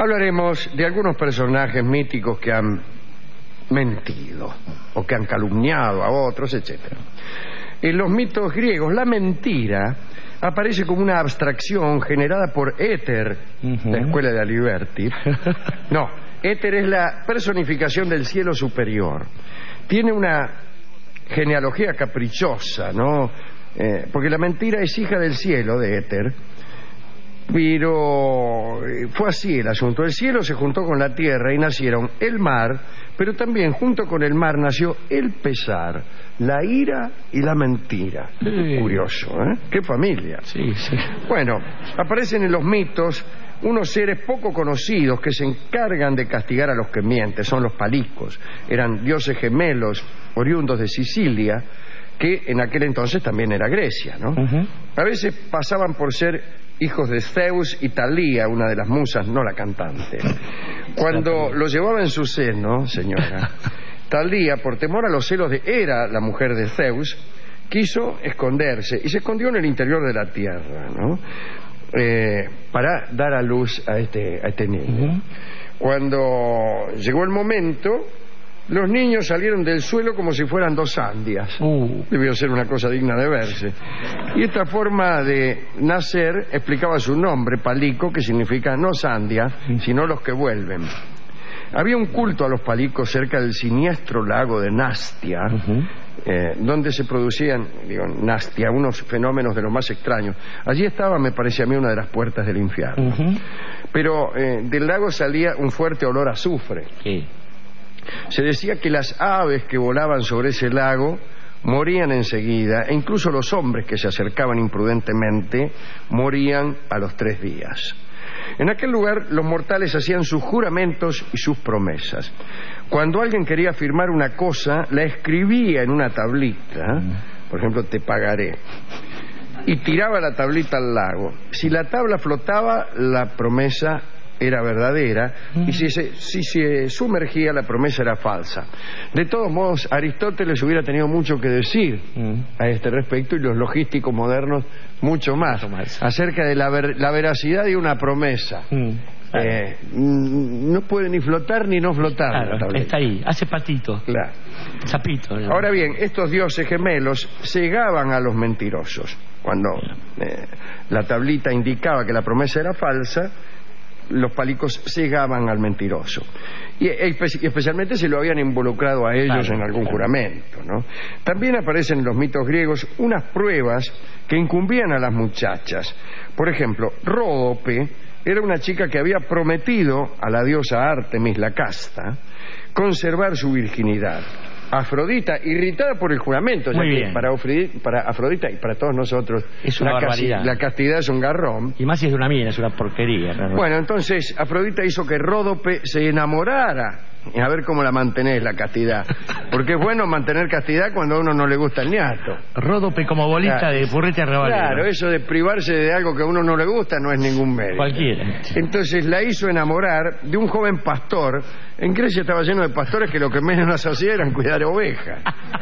Hablaremos de algunos personajes míticos que han mentido o que han calumniado a otros, etc. En los mitos griegos, la mentira aparece como una abstracción generada por Éter, la escuela de Aliberti. No, Éter es la personificación del cielo superior. Tiene una genealogía caprichosa, ¿no? Porque la mentira es hija del cielo, de Éter. Pero fue así el asunto. El cielo se juntó con la tierra y nacieron el mar, pero también junto con el mar nació el pesar, la ira y la mentira. Sí. Curioso, ¿eh? ¡Qué familia! Sí, sí. Bueno, aparecen en los mitos unos seres poco conocidos que se encargan de castigar a los que mienten. Son los palicos. Eran dioses gemelos oriundos de Sicilia, que en aquel entonces también era Grecia, ¿no? A veces pasaban por ser hijos de Zeus y Talía, una de las musas, no la cantante. Cuando lo llevaba en su seno, señora, Talía, por temor a los celos de Hera, la mujer de Zeus, quiso esconderse y se escondió en el interior de la tierra, ¿no? Para dar a luz a este niño. Cuando llegó el momento, los niños salieron del suelo como si fueran dos sandias. Debió ser una cosa digna de verse. Y esta forma de nacer explicaba su nombre, palico, que significa no sandia, sino los que vuelven. Había un culto a los palicos cerca del siniestro lago de Nastia, donde se producían, Nastia, unos fenómenos de los más extraños. Allí estaba, me parece a mí, una de las puertas del infierno. Pero del lago salía un fuerte olor a azufre. Sí. Se decía que las aves que volaban sobre ese lago morían enseguida, e incluso los hombres que se acercaban imprudentemente morían a los 3 días. En aquel lugar los mortales hacían sus juramentos y sus promesas. Cuando alguien quería afirmar una cosa, la escribía en una tablita, por ejemplo, te pagaré, y tiraba la tablita al lago. Si la tabla flotaba, la promesa era verdadera, y si se sumergía, la promesa era falsa. De todos modos, Aristóteles hubiera tenido mucho que decir a este respecto, y los logísticos modernos mucho más, acerca de la veracidad de una promesa. No puede ni flotar ni no flotar. Claro, está ahí, hace patito. Claro. Zapito. ¿No? Ahora bien, estos dioses gemelos cegaban a los mentirosos. Cuando la tablita indicaba que la promesa era falsa, los palicos cegaban al mentiroso. Y especialmente si lo habían involucrado a ellos en algún juramento, ¿no? También aparecen en los mitos griegos unas pruebas que incumbían a las muchachas. Por ejemplo, Ródope era una chica que había prometido a la diosa Artemis la casta conservar su virginidad. Afrodita, irritada por el juramento, ya que para Afrodita y para todos nosotros es una barbaridad. La castidad es un garrón. Y más si es de una mina, es una porquería. Realmente. Bueno, entonces Afrodita hizo que Ródope se enamorara. Y a ver cómo la mantenés, la castidad. Porque es bueno mantener castidad cuando a uno no le gusta el ñato. Ródope como bolita de burrete revalero. Claro, eso de privarse de algo que a uno no le gusta no es ningún mérito. Cualquiera. Entonces la hizo enamorar de un joven pastor. En Grecia estaba lleno de pastores que lo que menos hacían eran cuidar ovejas.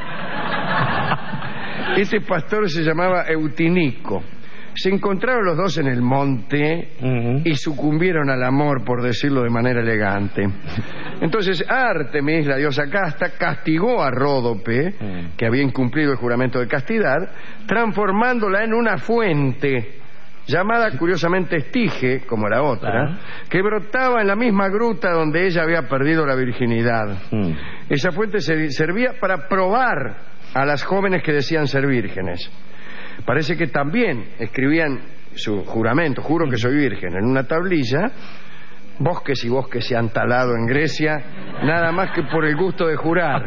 Este pastor se llamaba Eutinico. Se encontraron los dos en el monte y sucumbieron al amor, por decirlo de manera elegante. Entonces Artemis, la diosa casta, castigó a Ródope, que había incumplido el juramento de castidad, transformándola en una fuente llamada curiosamente Estige, como la otra, que brotaba en la misma gruta donde ella había perdido la virginidad. Esa fuente servía para probar a las jóvenes que decían ser vírgenes. Parece que también escribían su juramento, juro que soy virgen, en una tablilla. Bosques y bosques se han talado en Grecia, nada más que por el gusto de jurar.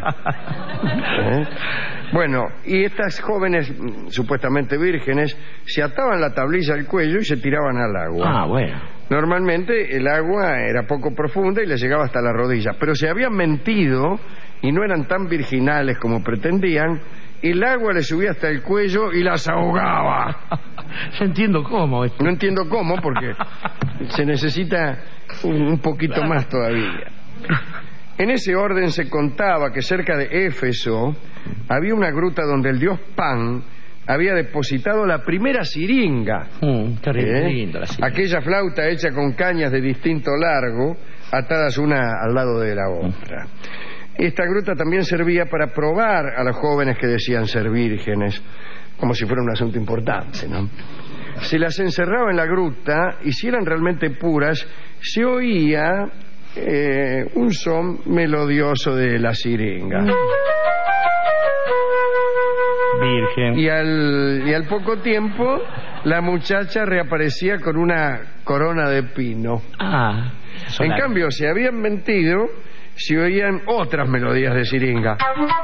Bueno, y estas jóvenes, supuestamente vírgenes, se ataban la tablilla al cuello y se tiraban al agua. Bueno. Normalmente el agua era poco profunda y les llegaba hasta la rodilla, pero se habían mentido y no eran tan virginales como pretendían. El agua les subía hasta el cuello y las ahogaba. No entiendo cómo. No entiendo cómo, porque se necesita un poquito más todavía. En ese orden se contaba que cerca de Éfeso había una gruta donde el dios Pan había depositado la primera siringa. Qué lindo la siringa. Aquella flauta hecha con cañas de distinto largo, atadas una al lado de la otra. Esta gruta también servía para probar a los jóvenes que decían ser vírgenes, como si fuera un asunto importante, ¿no? Se las encerraba en la gruta y si eran realmente puras, se oía un son melodioso de la siringa. Virgen. Y al poco tiempo, la muchacha reaparecía con una corona de pino. En cambio, si habían mentido, se oían otras melodías de siringa.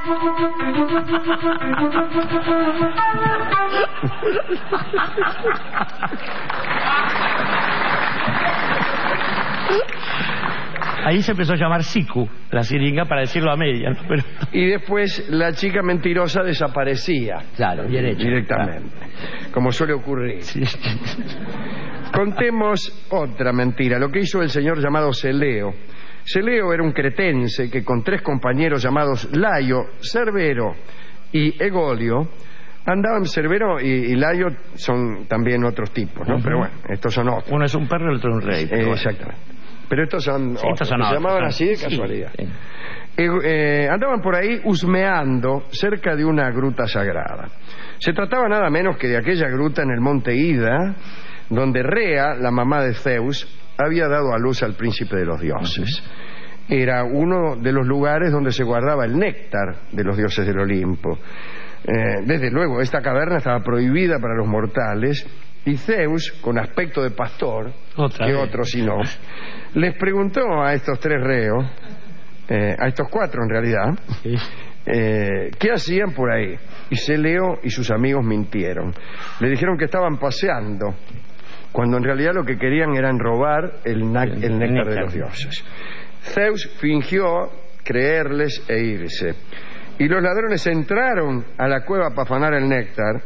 Ahí se empezó a llamar siku, la siringa, para decirlo a medias, ¿no? Pero... Y después la chica mentirosa desaparecía. Claro, bien hecho. Directamente, como suele ocurrir. Sí. Contemos otra mentira, lo que hizo el señor llamado Celeo. Celeo era un cretense que con 3 compañeros llamados Laio, Cerbero y Egolio andaban. Cerbero y Laio son también otros tipos, ¿no? Pero bueno, estos son otros. Uno es un perro y el otro un rey. Exactamente. Pero estos son otros, estos son se otros, llamaban ¿no? así de casualidad. Sí. Andaban por ahí husmeando cerca de una gruta sagrada. Se trataba nada menos que de aquella gruta en el monte Ida, donde Rea, la mamá de Zeus, había dado a luz al príncipe de los dioses. Era uno de los lugares donde se guardaba el néctar de los dioses del Olimpo. Desde luego, esta caverna estaba prohibida para los mortales, y Zeus, con aspecto de pastor, que otro si no, les preguntó a estos 3 reos, a estos 4 en realidad, ¿qué hacían por ahí? Y Celeo y sus amigos mintieron. Le dijeron que estaban paseando, cuando en realidad lo que querían era robar el néctar de los dioses. Zeus fingió creerles e irse. Y los ladrones entraron a la cueva para afanar el néctar.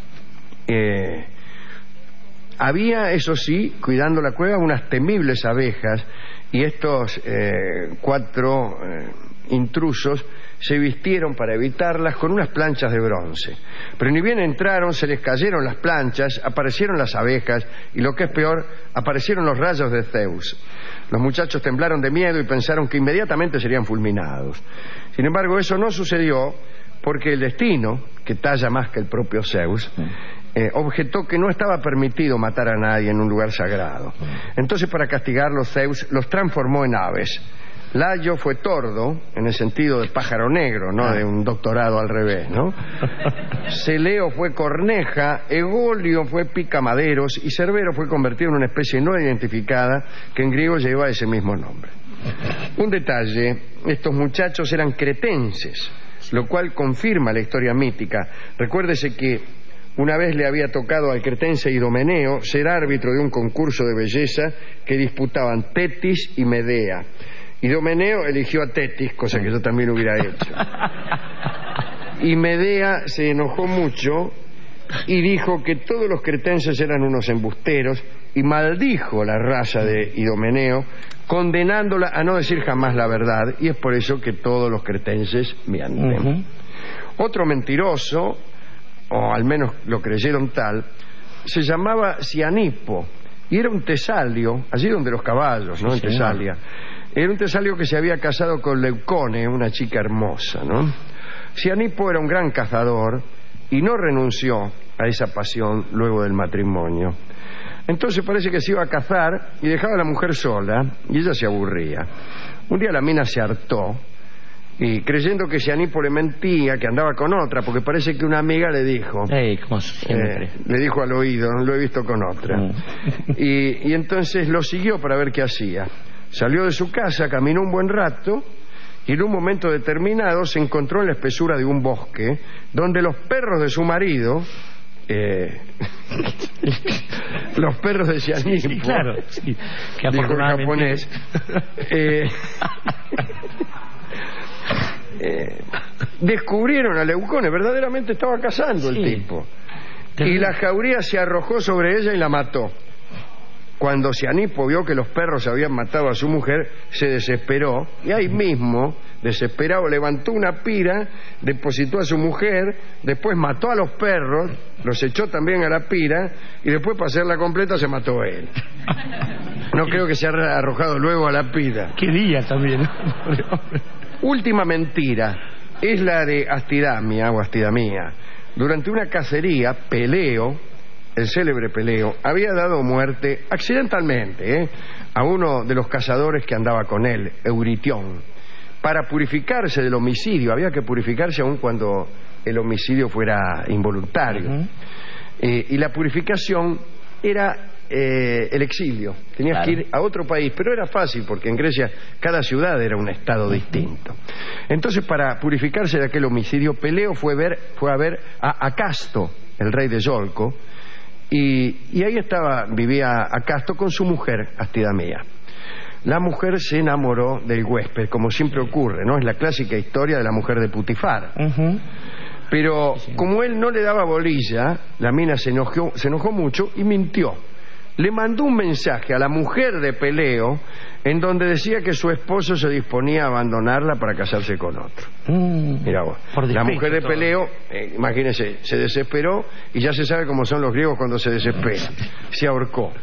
Había, eso sí, cuidando la cueva, unas temibles abejas, y estos 4 intrusos se vistieron para evitarlas con unas planchas de bronce. Pero ni bien entraron, se les cayeron las planchas, aparecieron las abejas, y lo que es peor, aparecieron los rayos de Zeus. Los muchachos temblaron de miedo y pensaron que inmediatamente serían fulminados. Sin embargo, eso no sucedió porque el destino, que talla más que el propio Zeus, objetó que no estaba permitido matar a nadie en un lugar sagrado. Entonces, para castigarlos, Zeus los transformó en aves. Laio fue tordo, en el sentido de pájaro negro, ¿no? De un doctorado al revés, ¿no? Celeo fue corneja, Egolio fue picamaderos y Cerbero fue convertido en una especie no identificada que en griego lleva ese mismo nombre. Un detalle, estos muchachos eran cretenses, lo cual confirma la historia mítica. Recuérdese que una vez le había tocado al cretense Idomeneo ser árbitro de un concurso de belleza que disputaban Tetis y Medea. Idomeneo eligió a Tetis, cosa que yo también hubiera hecho. Y Medea se enojó mucho y dijo que todos los cretenses eran unos embusteros y maldijo la raza de Idomeneo, condenándola a no decir jamás la verdad, y es por eso que todos los cretenses mienten. Otro mentiroso, o al menos lo creyeron tal, se llamaba Cianipo y era un tesalio, allí donde los caballos, ¿no? En Tesalia. Era un tesalio que se había casado con Leucone, una chica hermosa, ¿no? Cianipo era un gran cazador y no renunció a esa pasión luego del matrimonio. Entonces parece que se iba a cazar y dejaba a la mujer sola y ella se aburría. Un día la mina se hartó y creyendo que Cianipo le mentía, que andaba con otra, porque parece que una amiga le dijo, como siempre, le dijo al oído, lo he visto con otra. Y entonces lo siguió para ver qué hacía. Salió de su casa, caminó un buen rato y en un momento determinado se encontró en la espesura de un bosque donde los perros de su marido, los perros de Cianipo, sí, claro, sí, que dijo el japonés, descubrieron a Leucone, verdaderamente estaba cazando el tipo, y la jauría se arrojó sobre ella y la mató. Cuando Cianipo vio que los perros habían matado a su mujer, se desesperó y ahí mismo, desesperado, levantó una pira, depositó a su mujer, después mató a los perros, los echó también a la pira y después, para hacerla completa, se mató él. No creo que se haya arrojado luego a la pira. Qué día también. Última mentira es la de Astidamia o Astidamía. Durante una cacería, Peleo, el célebre Peleo, había dado muerte accidentalmente a uno de los cazadores que andaba con él, Euritión. Para purificarse del homicidio, había que purificarse aun cuando el homicidio fuera involuntario. Y la purificación era el exilio. Tenías que ir a otro país, pero era fácil porque en Grecia cada ciudad era un estado distinto. Entonces, para purificarse de aquel homicidio, Peleo fue a ver a Acasto, el rey de Yolco, y ahí vivía Acasto con su mujer, Astidamía. La mujer se enamoró del huésped, como siempre ocurre, ¿no? Es la clásica historia de la mujer de Putifar. Pero como él no le daba bolilla, la mina se enojó mucho y mintió. Le mandó un mensaje a la mujer de Peleo en donde decía que su esposo se disponía a abandonarla para casarse con otro. Mirá vos. La mujer de Peleo, imagínense, se desesperó y ya se sabe cómo son los griegos cuando se desesperan. Se ahorcó.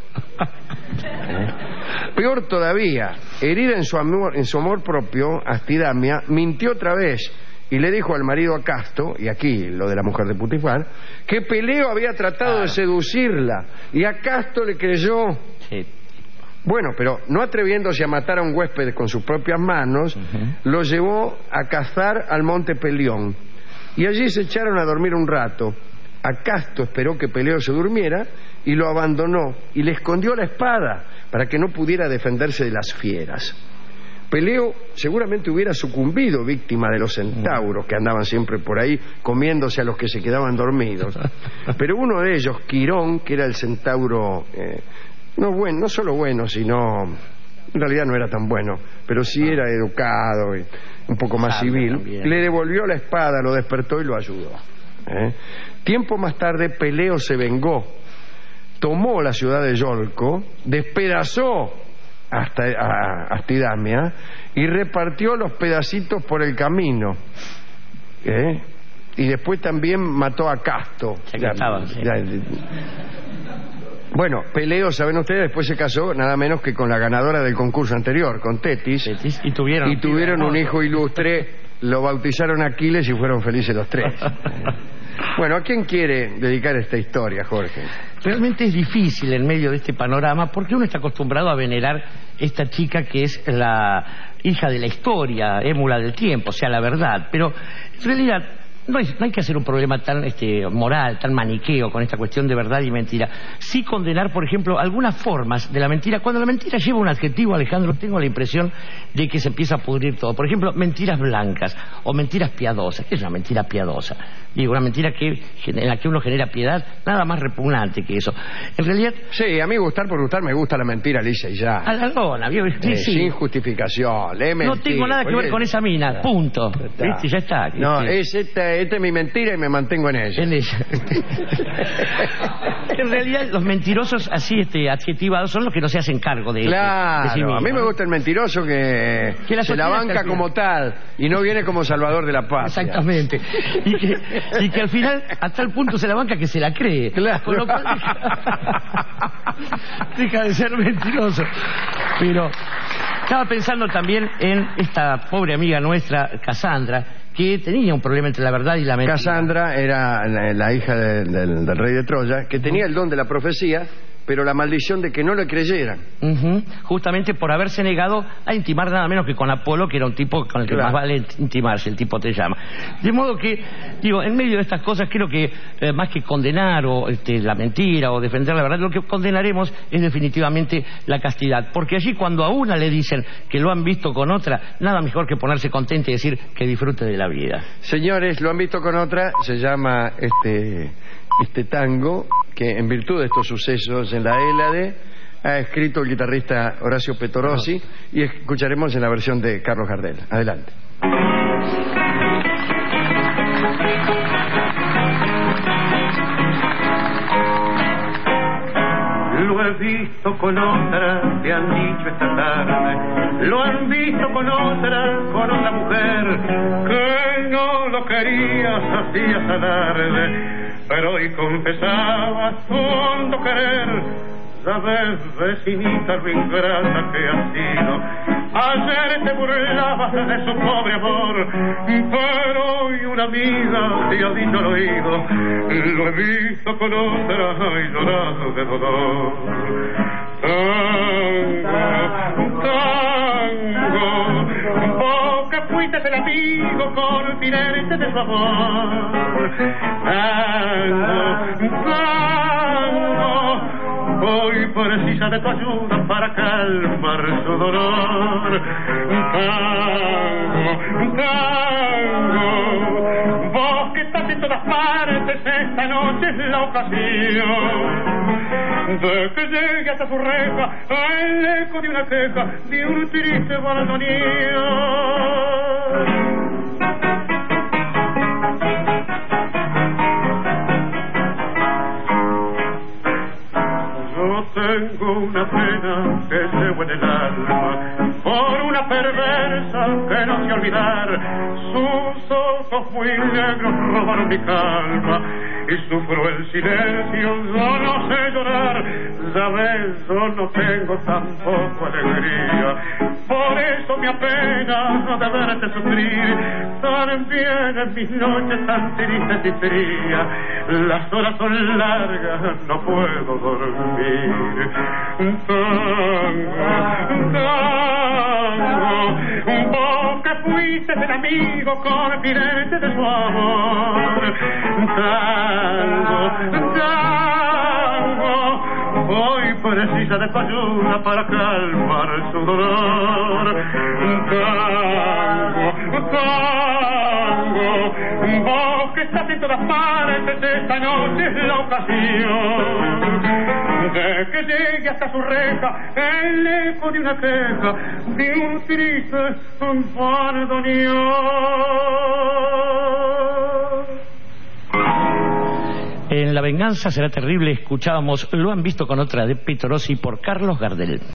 Peor todavía, herida en su amor propio, Astidamia mintió otra vez y le dijo al marido Acasto, y aquí lo de la mujer de Putifar, que Peleo había tratado de seducirla, y Acasto le creyó. Bueno, pero no atreviéndose a matar a un huésped con sus propias manos, lo llevó a cazar al monte Pelión, y allí se echaron a dormir un rato. Acasto esperó que Peleo se durmiera y lo abandonó, y le escondió la espada para que no pudiera defenderse de las fieras. Peleo seguramente hubiera sucumbido víctima de los centauros que andaban siempre por ahí comiéndose a los que se quedaban dormidos. Pero uno de ellos, Quirón, que era el centauro, no solo bueno, sino en realidad no era tan bueno, pero sí era educado y un poco más civil, le devolvió la espada, lo despertó y lo ayudó. Tiempo más tarde Peleo se vengó, tomó la ciudad de Yolco, despedazó hasta a Astidamia y repartió los pedacitos por el camino, y después también mató a Acasto. Bueno, Peleo, saben ustedes, después se casó nada menos que con la ganadora del concurso anterior, con Tetis, y tuvieron un hijo ilustre, lo bautizaron Aquiles y fueron felices los tres. Bueno, ¿a quién quiere dedicar esta historia, Jorge? Realmente es difícil en medio de este panorama porque uno está acostumbrado a venerar esta chica que es la hija de la historia, émula del tiempo, o sea, la verdad. Pero en realidad no hay que hacer un problema tan moral, tan maniqueo con esta cuestión de verdad y mentira. Sí condenar, por ejemplo, algunas formas de la mentira. Cuando la mentira lleva un adjetivo, Alejandro, tengo la impresión de que se empieza a pudrir todo. Por ejemplo, mentiras blancas o mentiras piadosas. ¿Qué es una mentira piadosa? Digo, una mentira en la que uno genera piedad, nada más repugnante que eso. En realidad... Sí, a mí gustar por gustar me gusta la mentira lisa y ya. A la lona, sí. Sin justificación, no tengo nada que ver con esa mina, punto. ¿Viste? Ya está. No, esta es mi mentira y me mantengo en ella. En realidad, los mentirosos así adjetivados son los que no se hacen cargo de claro, de sí mismo, a mí me gusta el mentiroso que se la banca como tal y no viene como salvador de la paz. Exactamente. Y que al final, a tal punto se la banca que se la cree. Claro. Con lo cual deja de ser mentiroso. Pero estaba pensando también en esta pobre amiga nuestra, Casandra, que tenía un problema entre la verdad y la mentira. Casandra era la hija del rey de Troya, que tenía el don de la profecía, pero la maldición de que no le creyeran. Justamente por haberse negado a intimar nada menos que con Apolo, que era un tipo con el que más vale intimarse, el tipo te llama. De modo que, digo, en medio de estas cosas creo que más que condenar o la mentira o defender la verdad, lo que condenaremos es definitivamente la castidad. Porque allí cuando a una le dicen que lo han visto con otra, nada mejor que ponerse contenta y decir que disfrute de la vida. Señores, lo han visto con otra, se llama este tango que en virtud de estos sucesos en la Hélade ha escrito el guitarrista Horacio Petorossi y escucharemos en la versión de Carlos Gardel. Adelante. Luego visto con otra, te han dicho esta tarde. Lo han visto con otra mujer, que no lo querías, hacías alarde, pero hoy confesabas tu hondo querer. Sabes, vecinita, lo ingrata que has sido. Ayer te burlabas de su pobre amor, pero hoy una amiga te ha dicho al oído. Lo he visto con otra y llorado de dolor. Tango, tango, vos que fuiste el amigo confidente de su amor. Tango, tango, hoy precisa de tu ayuda para calmar su dolor. Tango, tango, vos que estás en todas partes, esta noche es la ocasión de que llegue hasta su reja el eco de una queja, de un triste bandoneón. Tengo una pena que llevo en el alma por una perversa que no sé olvidar. Sus ojos muy negros robaron mi calma y sufro el silencio, yo no sé llorar. Ya ves, yo no tengo tampoco alegría, por eso me apena de verte sufrir. También en mis noches tan tristes y frías, las horas son largas, no puedo dormir. Tango, tango, vos que fuiste el amigo confidente de su amor. Tango, tango, hoy precisa de tu ayuda para calmar su dolor. Tango, tango, vos que estás en todas partes, esta noche es la ocasión de que llegue hasta su reja el eco de una queja, de un triste bandoneón. En La venganza será terrible escuchábamos Lo han visto con otra de Pietro Rossi por Carlos Gardel.